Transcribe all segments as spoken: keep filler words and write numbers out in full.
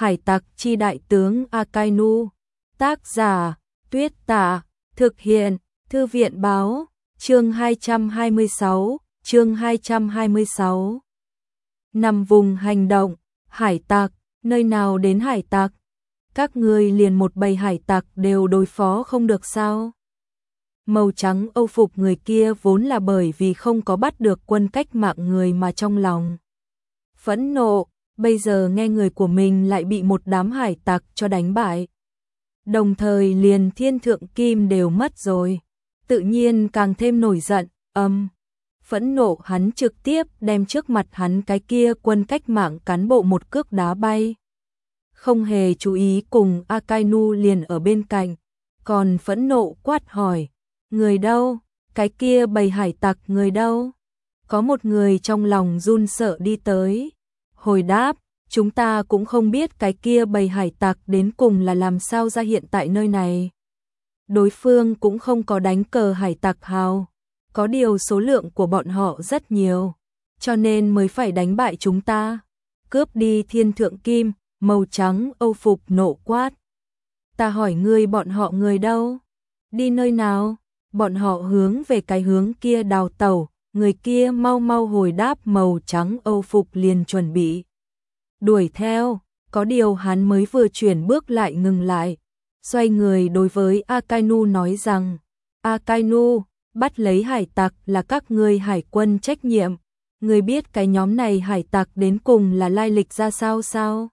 Hải tặc chi đại tướng Akainu. Tác giả Tuyết Tả. Thực hiện Thư viện Báo. Chương hai trăm hai mươi sáu. Chương hai trăm hai mươi sáu. Nằm vùng hành động. Hải tặc. Nơi nào đến hải tặc? Các ngươi liền một bầy hải tặc đều đối phó không được sao? Màu trắng âu phục người kia vốn là bởi vì không có bắt được quân cách mạng người mà trong lòng phẫn nộ, bây giờ nghe người của mình lại bị một đám hải tặc cho đánh bại. Đồng thời liền thiên thượng kim đều mất rồi, tự nhiên càng thêm nổi giận, âm. Phẫn nộ hắn trực tiếp đem trước mặt hắn cái kia quân cách mạng cán bộ một cước đá bay. Không hề chú ý cùng Akainu liền ở bên cạnh, còn phẫn nộ quát hỏi, người đâu, cái kia bầy hải tặc người đâu? Có một người trong lòng run sợ đi tới, hồi đáp, chúng ta cũng không biết cái kia bầy hải tặc đến cùng là làm sao ra hiện tại nơi này. Đối phương cũng không có đánh cờ hải tặc hào, có điều số lượng của bọn họ rất nhiều, cho nên mới phải đánh bại chúng ta. Cướp đi thiên thượng kim, màu trắng âu phục nộ quát. Ta hỏi ngươi bọn họ người đâu? Đi nơi nào? Bọn họ hướng về cái hướng kia đào tẩu, người kia mau mau hồi đáp màu trắng âu phục liền chuẩn bị đuổi theo, có điều hắn mới vừa chuyển bước lại ngừng lại, xoay người đối với Akainu nói rằng, Akainu, bắt lấy hải tặc là các ngươi hải quân trách nhiệm, ngươi biết cái nhóm này hải tặc đến cùng là lai lịch ra sao sao?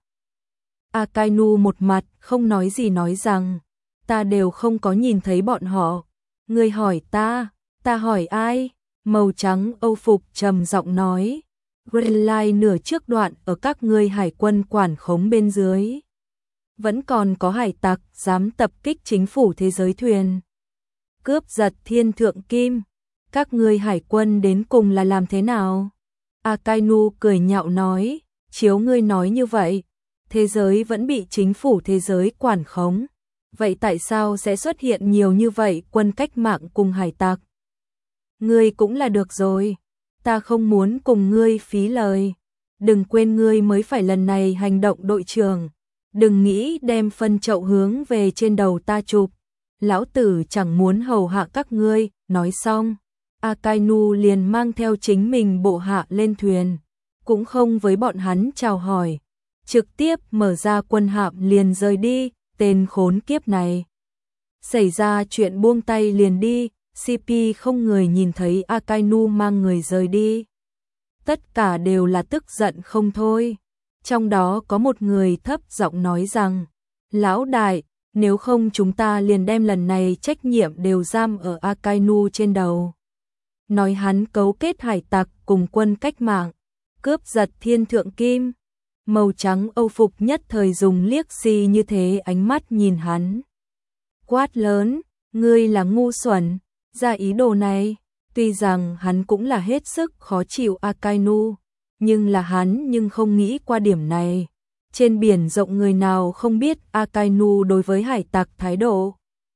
Akainu một mặt không nói gì nói rằng, ta đều không có nhìn thấy bọn họ. Ngươi hỏi ta, ta hỏi ai? Màu trắng âu phục trầm giọng nói, Greenline nửa trước đoạn ở các ngươi hải quân quản khống bên dưới. Vẫn còn có hải tặc dám tập kích chính phủ thế giới thuyền. Cướp giật thiên thượng kim, các ngươi hải quân đến cùng là làm thế nào? Akainu cười nhạo nói, chiếu ngươi nói như vậy, thế giới vẫn bị chính phủ thế giới quản khống. Vậy tại sao sẽ xuất hiện nhiều như vậy quân cách mạng cùng hải tặc? Ngươi cũng là được rồi, ta không muốn cùng ngươi phí lời. Đừng quên ngươi mới phải lần này hành động đội trưởng, đừng nghĩ đem phân chậu hướng về trên đầu ta chụp. Lão tử chẳng muốn hầu hạ các ngươi. Nói xong, Akainu liền mang theo chính mình bộ hạ lên thuyền, cũng không với bọn hắn chào hỏi, trực tiếp mở ra quân hạm liền rời đi. Tên khốn kiếp này. Xảy ra chuyện buông tay liền đi, xê pê không người nhìn thấy Akainu mang người rời đi. Tất cả đều là tức giận không thôi. Trong đó có một người thấp giọng nói rằng, lão đại, nếu không chúng ta liền đem lần này trách nhiệm đều giam ở Akainu trên đầu. Nói hắn cấu kết hải tặc cùng quân cách mạng, cướp giật thiên thượng kim. Màu trắng âu phục nhất thời dùng liếc xi như thế ánh mắt nhìn hắn. Quát lớn, ngươi là ngu xuẩn, ra ý đồ này. Tuy rằng hắn cũng là hết sức khó chịu Akainu, nhưng là hắn nhưng không nghĩ qua điểm này. Trên biển rộng người nào không biết Akainu đối với hải tặc thái độ.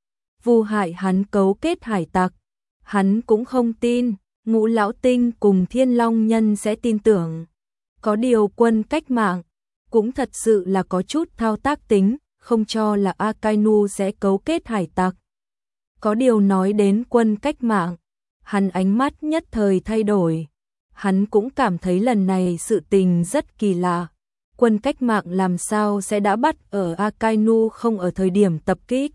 Vu hại hắn cấu kết hải tặc, hắn cũng không tin, Ngũ Lão Tinh cùng Thiên Long Nhân sẽ tin tưởng. Có điều quân cách mạng cũng thật sự là có chút thao tác tính, không cho là Akainu sẽ cấu kết hải tặc. Có điều nói đến quân cách mạng, hắn ánh mắt nhất thời thay đổi. Hắn cũng cảm thấy lần này sự tình rất kỳ lạ. Quân cách mạng làm sao sẽ đã bắt ở Akainu không ở thời điểm tập kích.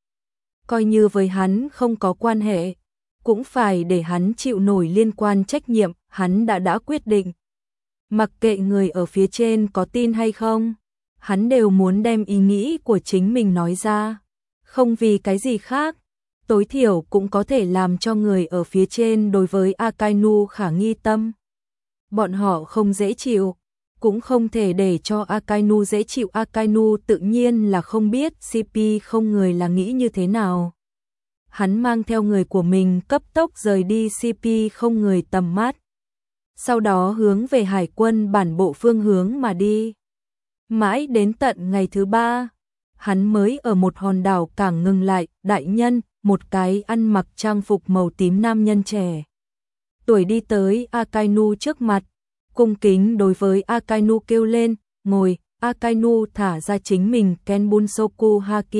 Coi như với hắn không có quan hệ, cũng phải để hắn chịu nổi liên quan trách nhiệm, hắn đã đã quyết định. Mặc kệ người ở phía trên có tin hay không, hắn đều muốn đem ý nghĩ của chính mình nói ra. Không vì cái gì khác, tối thiểu cũng có thể làm cho người ở phía trên đối với Akainu khả nghi tâm. Bọn họ không dễ chịu, cũng không thể để cho Akainu dễ chịu. Akainu tự nhiên là không biết xê pê không người là nghĩ như thế nào. Hắn mang theo người của mình cấp tốc rời đi xê pê không người tầm mắt. Sau đó hướng về hải quân bản bộ phương hướng mà đi. Mãi đến tận ngày thứ ba, hắn mới ở một hòn đảo cảng ngừng lại. Đại nhân, một cái ăn mặc trang phục màu tím nam nhân trẻ tuổi đi tới Akainu trước mặt, cung kính đối với Akainu kêu lên, ngồi. Akainu thả ra chính mình Kenbunsoku Haki.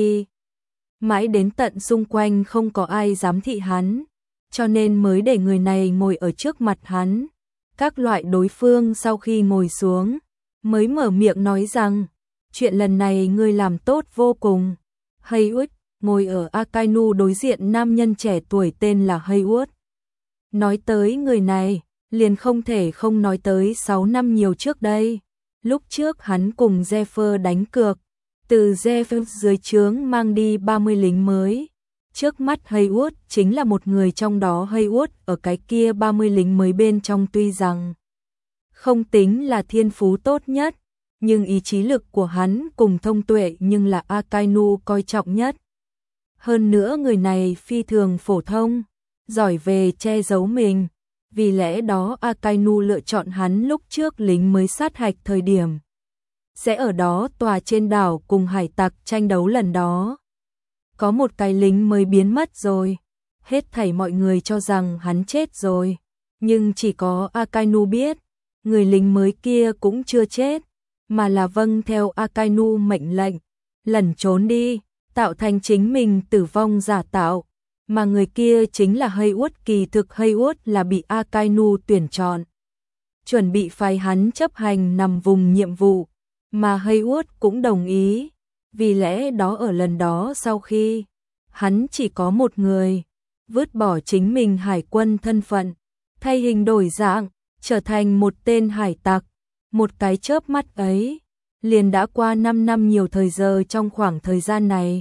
Mãi đến tận xung quanh không có ai dám thị hắn, cho nên mới để người này ngồi ở trước mặt hắn. Các loại đối phương sau khi ngồi xuống, mới mở miệng nói rằng, chuyện lần này ngươi làm tốt vô cùng. Haywood ngồi ở Akainu đối diện nam nhân trẻ tuổi tên là Haywood. Nói tới người này, liền không thể không nói tới sáu năm nhiều trước đây. Lúc trước hắn cùng Zephyr đánh cược, từ Zephyr dưới trướng mang đi ba mươi lính mới. Trước mắt Haywood chính là một người trong đó. Haywood ở cái kia ba mươi lính mới bên trong tuy rằng không tính là thiên phú tốt nhất, nhưng ý chí lực của hắn cùng thông tuệ nhưng là Akainu coi trọng nhất. Hơn nữa người này phi thường phổ thông, giỏi về che giấu mình, vì lẽ đó Akainu lựa chọn hắn lúc trước lính mới sát hạch thời điểm. Sẽ ở đó tòa trên đảo cùng hải tặc tranh đấu lần đó. Có một cái lính mới biến mất rồi, hết thảy mọi người cho rằng hắn chết rồi, nhưng chỉ có Akainu biết, người lính mới kia cũng chưa chết, mà là vâng theo Akainu mệnh lệnh, lẩn trốn đi, tạo thành chính mình tử vong giả tạo, mà người kia chính là Haywood. Kỳ thực Haywood là bị Akainu tuyển chọn, chuẩn bị phái hắn chấp hành nằm vùng nhiệm vụ, mà Haywood cũng đồng ý, vì lẽ đó ở lần đó sau khi hắn chỉ có một người, vứt bỏ chính mình hải quân thân phận, thay hình đổi dạng, trở thành một tên hải tặc, một cái chớp mắt ấy, liền đã qua năm năm nhiều thời giờ. Trong khoảng thời gian này,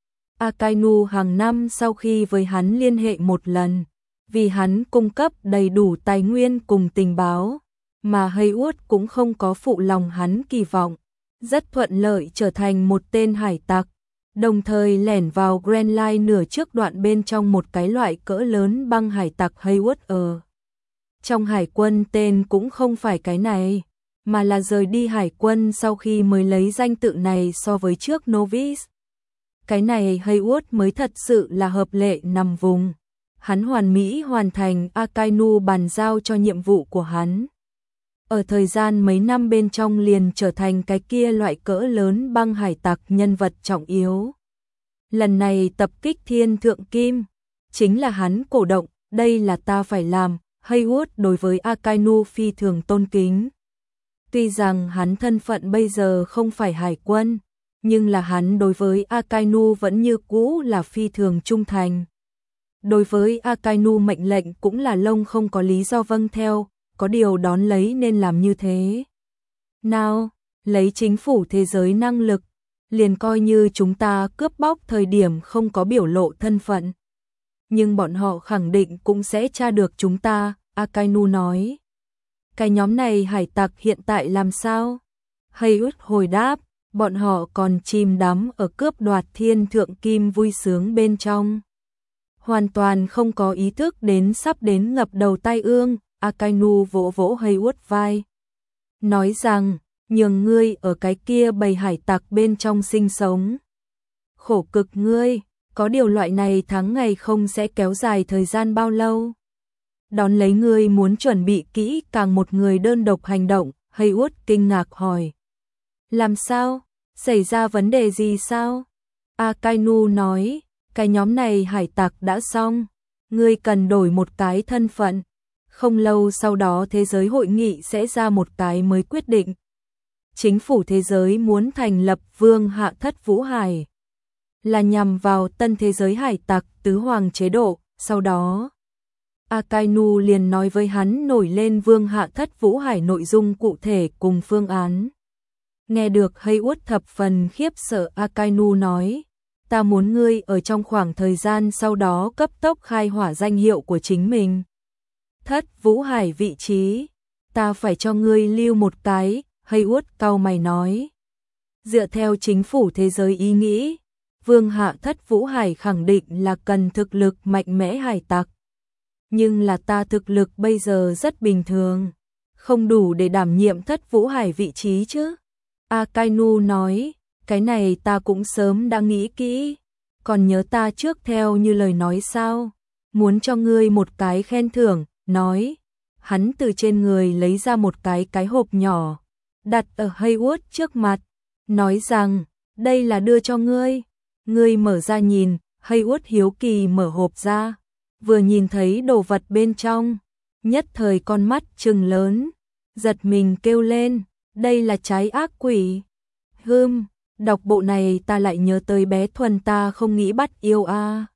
Akainu hàng năm sau khi với hắn liên hệ một lần, vì hắn cung cấp đầy đủ tài nguyên cùng tình báo, mà Haywood cũng không có phụ lòng hắn kỳ vọng, rất thuận lợi trở thành một tên hải tặc, đồng thời lẻn vào Grand Line nửa trước đoạn bên trong một cái loại cỡ lớn băng hải tặc. Haywood ở trong hải quân tên cũng không phải cái này, mà là rời đi hải quân sau khi mới lấy danh tự này so với trước Novice. Cái này Haywood mới thật sự là hợp lệ nằm vùng. Hắn hoàn mỹ hoàn thành Akainu bàn giao cho nhiệm vụ của hắn. Ở thời gian mấy năm bên trong liền trở thành cái kia loại cỡ lớn băng hải tặc nhân vật trọng yếu. Lần này tập kích Thiên Thượng Kim, chính là hắn cổ động, đây là ta phải làm. Haywood đối với Akainu phi thường tôn kính. Tuy rằng hắn thân phận bây giờ không phải hải quân, nhưng là hắn đối với Akainu vẫn như cũ là phi thường trung thành. Đối với Akainu mệnh lệnh cũng là lông không có lý do vâng theo, có điều đón lấy nên làm như thế. Nào, lấy chính phủ thế giới năng lực, liền coi như chúng ta cướp bóc thời điểm không có biểu lộ thân phận. Nhưng bọn họ khẳng định cũng sẽ tra được chúng ta, Akainu nói. Cái nhóm này hải tặc hiện tại làm sao? Haywood hồi đáp, bọn họ còn chìm đắm ở cướp đoạt Thiên Thượng Kim vui sướng bên trong. Hoàn toàn không có ý thức đến sắp đến ngập đầu tai ương. Akainu vỗ vỗ Haywood vai, nói rằng, nhường ngươi ở cái kia bầy hải tặc bên trong sinh sống. Khổ cực ngươi, có điều loại này tháng ngày không sẽ kéo dài thời gian bao lâu. Đón lấy ngươi muốn chuẩn bị kỹ càng một người đơn độc hành động. Haywood kinh ngạc hỏi, làm sao? Xảy ra vấn đề gì sao? Akainu nói, cái nhóm này hải tặc đã xong, ngươi cần đổi một cái thân phận. Không lâu sau đó thế giới hội nghị sẽ ra một cái mới quyết định. Chính phủ thế giới muốn thành lập Vương Hạ Thất Vũ Hải, là nhằm vào tân thế giới hải tặc tứ hoàng chế độ. Sau đó, Akainu liền nói với hắn nổi lên Vương Hạ Thất Vũ Hải nội dung cụ thể cùng phương án. Nghe được Haywood thập phần khiếp sợ. Akainu nói, ta muốn ngươi ở trong khoảng thời gian sau đó cấp tốc khai hỏa danh hiệu của chính mình. Thất Vũ Hải vị trí, ta phải cho ngươi lưu một cái. Haywood cau mày nói, dựa theo chính phủ thế giới ý nghĩ, Vương Hạ Thất Vũ Hải khẳng định là cần thực lực mạnh mẽ hải tặc. Nhưng là ta thực lực bây giờ rất bình thường, không đủ để đảm nhiệm Thất Vũ Hải vị trí chứ. Akainu nói, cái này ta cũng sớm đã nghĩ kỹ, còn nhớ ta trước theo như lời nói sao, muốn cho ngươi một cái khen thưởng. Nói, hắn từ trên người lấy ra một cái cái hộp nhỏ, đặt ở Haywood trước mặt, nói rằng, đây là đưa cho ngươi. Ngươi mở ra nhìn, Haywood hiếu kỳ mở hộp ra, vừa nhìn thấy đồ vật bên trong, nhất thời con mắt trừng lớn, giật mình kêu lên, đây là trái ác quỷ. Hừm, đọc bộ này ta lại nhớ tới bé Thuần ta không nghĩ bắt yêu a. À.